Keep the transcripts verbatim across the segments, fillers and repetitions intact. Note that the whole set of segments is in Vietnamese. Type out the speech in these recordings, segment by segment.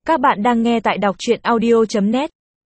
Các bạn đang nghe tại đọc truyện audio chấm net.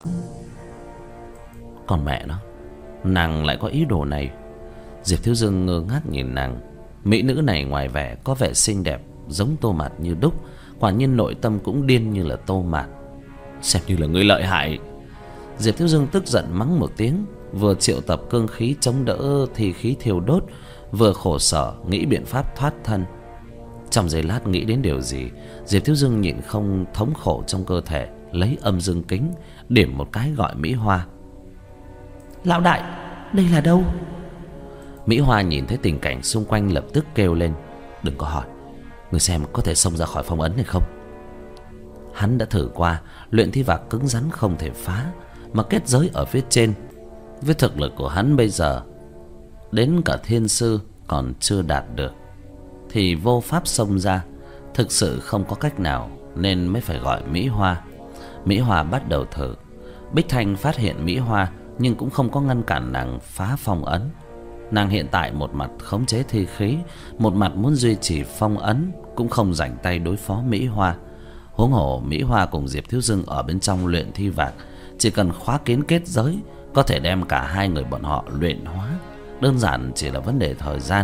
Còn mẹ nó, nàng lại có ý đồ này. Diệp Thiếu Dương ngơ ngác nhìn nàng. Mỹ nữ này ngoài vẻ có vẻ xinh đẹp, giống Tô Mạt như đúc, quả nhiên nội tâm cũng điên như là Tô Mạt. Xem như là người lợi hại. Diệp Thiếu Dương tức giận mắng một tiếng, vừa triệu tập cương khí chống đỡ thi khí thiêu đốt, vừa khổ sở nghĩ biện pháp thoát thân. Trong giây lát nghĩ đến điều gì, Diệp Thiếu Dương nhịn không thống khổ trong cơ thể, lấy âm dương kính điểm một cái gọi Mỹ Hoa. Lão đại, đây là đâu? Mỹ Hoa nhìn thấy tình cảnh xung quanh lập tức kêu lên. Đừng có hỏi, người xem có thể xông ra khỏi phong ấn hay không. Hắn đã thử qua, luyện thi vạc cứng rắn không thể phá, mà kết giới ở phía trên. Với thực lực của hắn bây giờ, đến cả thiên sư còn chưa đạt được, thì vô pháp xông ra. Thực sự không có cách nào, nên mới phải gọi Mỹ Hoa. Mỹ Hoa bắt đầu thử. Bích Thanh phát hiện Mỹ Hoa, nhưng cũng không có ngăn cản nàng phá phong ấn. Nàng hiện tại một mặt khống chế thi khí, một mặt muốn duy trì phong ấn, cũng không rảnh tay đối phó Mỹ Hoa. Huống hồ Mỹ Hoa cùng Diệp Thiếu Dương ở bên trong luyện thi vạc, chỉ cần khóa kín kết giới, có thể đem cả hai người bọn họ luyện hóa. Đơn giản chỉ là vấn đề thời gian.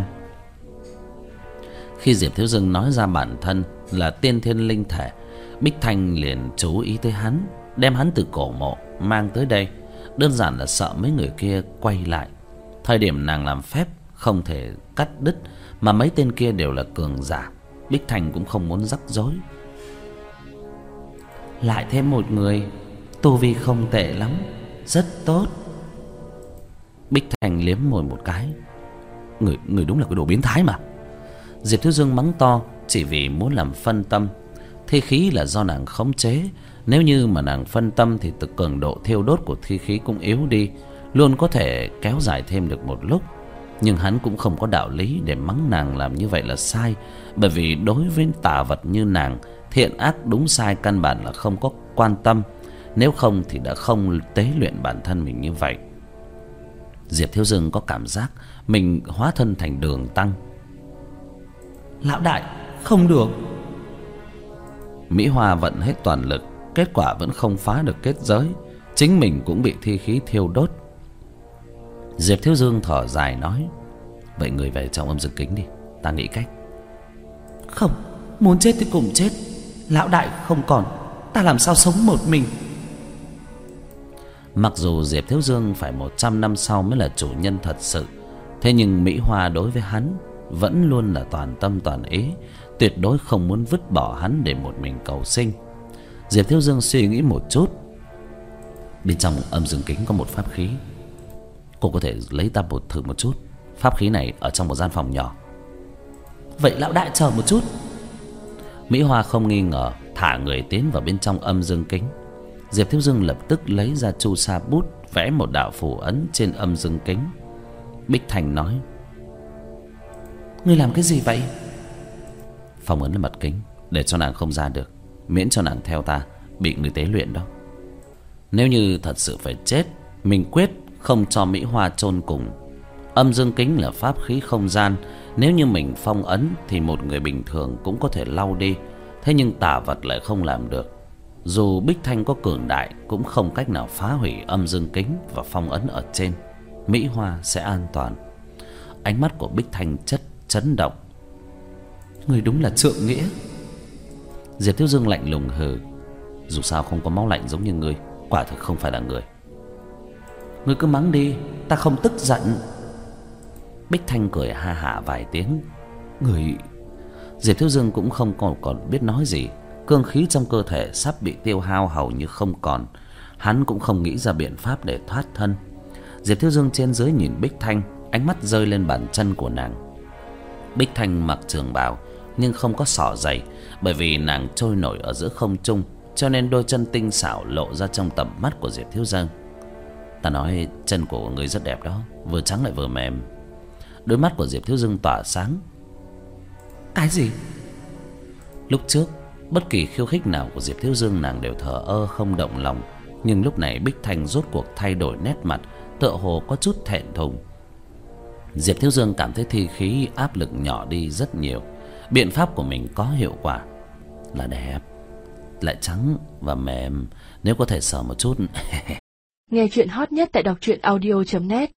Khi Diệp Thiếu Dương nói ra bản thân là tiên thiên linh thể, Bích Thanh liền chú ý tới hắn, đem hắn từ cổ mộ mang tới đây. Đơn giản là sợ mấy người kia quay lại. Thời điểm nàng làm phép không thể cắt đứt, mà mấy tên kia đều là cường giả. Bích Thanh cũng không muốn rắc rối. Lại thêm một người, tu vi không tệ lắm, rất tốt. Bích Thanh liếm môi một cái. Người, người đúng là cái đồ biến thái mà. Diệp Thiếu Dương mắng to, chỉ vì muốn làm phân tâm. Thi khí là do nàng khống chế, nếu như mà nàng phân tâm thì từ cường độ thiêu đốt của thi khí cũng yếu đi, luôn có thể kéo dài thêm được một lúc. Nhưng hắn cũng không có đạo lý để mắng nàng làm như vậy là sai, bởi vì đối với tà vật như nàng, thiện ác đúng sai căn bản là không có quan tâm. Nếu không thì đã không tế luyện bản thân mình như vậy. Diệp Thiếu Dương có cảm giác mình hóa thân thành Đường Tăng. Lão đại, không được. Mỹ Hoa vận hết toàn lực, kết quả vẫn không phá được kết giới, chính mình cũng bị thi khí thiêu đốt. Diệp Thiếu Dương thở dài nói: vậy người về trong âm dương kính đi, ta nghĩ cách. Không, muốn chết thì cùng chết. Lão đại không còn, ta làm sao sống một mình. Mặc dù Diệp Thiếu Dương phải một trăm năm sau mới là chủ nhân thật sự, thế nhưng Mỹ Hoa đối với hắn vẫn luôn là toàn tâm toàn ý, tuyệt đối không muốn vứt bỏ hắn để một mình cầu sinh. Diệp Thiếu Dương suy nghĩ một chút. Bên trong âm dương kính có một pháp khí, cô có thể lấy ta một thử một chút. Pháp khí này ở trong một gian phòng nhỏ. Vậy lão đại chờ một chút. Mỹ Hoa không nghi ngờ, thả người tiến vào bên trong âm dương kính. Diệp Thiếu Dương lập tức lấy ra chu sa bút, vẽ một đạo phù ấn trên âm dương kính. Bích Thanh nói: ngươi làm cái gì vậy? Phong ấn lên mặt kính, để cho nàng không ra được, miễn cho nàng theo ta bị người tế luyện đó. Nếu như thật sự phải chết, mình quyết không cho Mỹ Hoa chôn cùng. Âm dương kính là pháp khí không gian, nếu như mình phong ấn thì một người bình thường cũng có thể lau đi, thế nhưng tà vật lại không làm được. Dù Bích Thanh có cường đại cũng không cách nào phá hủy âm dương kính và phong ấn ở trên. Mỹ Hoa sẽ an toàn. Ánh mắt của Bích Thanh chất chấn động. Người đúng là trượng nghĩa. Diệp Thiếu Dương lạnh lùng hừ: dù sao không có máu lạnh giống như ngươi, quả thực không phải là người. Ngươi cứ mắng đi, ta không tức giận. Bích Thanh cười ha hả vài tiếng. Người... Diệp Thiếu Dương cũng không còn, còn biết nói gì. Cương khí trong cơ thể sắp bị tiêu hao hầu như không còn. Hắn cũng không nghĩ ra biện pháp để thoát thân. Diệp Thiếu Dương trên dưới nhìn Bích Thanh, ánh mắt rơi lên bàn chân của nàng. Bích Thanh mặc trường bào nhưng không có xỏ giày, bởi vì nàng trôi nổi ở giữa không trung, cho nên đôi chân tinh xảo lộ ra trong tầm mắt của Diệp Thiếu Dương. Ta nói chân của người rất đẹp đó, vừa trắng lại vừa mềm. Đôi mắt của Diệp Thiếu Dương tỏa sáng. Cái gì? Lúc trước bất kỳ khiêu khích nào của Diệp Thiếu Dương nàng đều thờ ơ không động lòng, nhưng lúc này Bích Thanh rốt cuộc thay đổi nét mặt, tựa hồ có chút thẹn thùng. Diệp Thiếu Dương cảm thấy thi khí áp lực nhỏ đi rất nhiều. Biện pháp của mình có hiệu quả. Là đẹp. lại trắng và mềm, nếu có thể sờ một chút. Nghe chuyện hot nhất tại đọc truyện audio chấm net.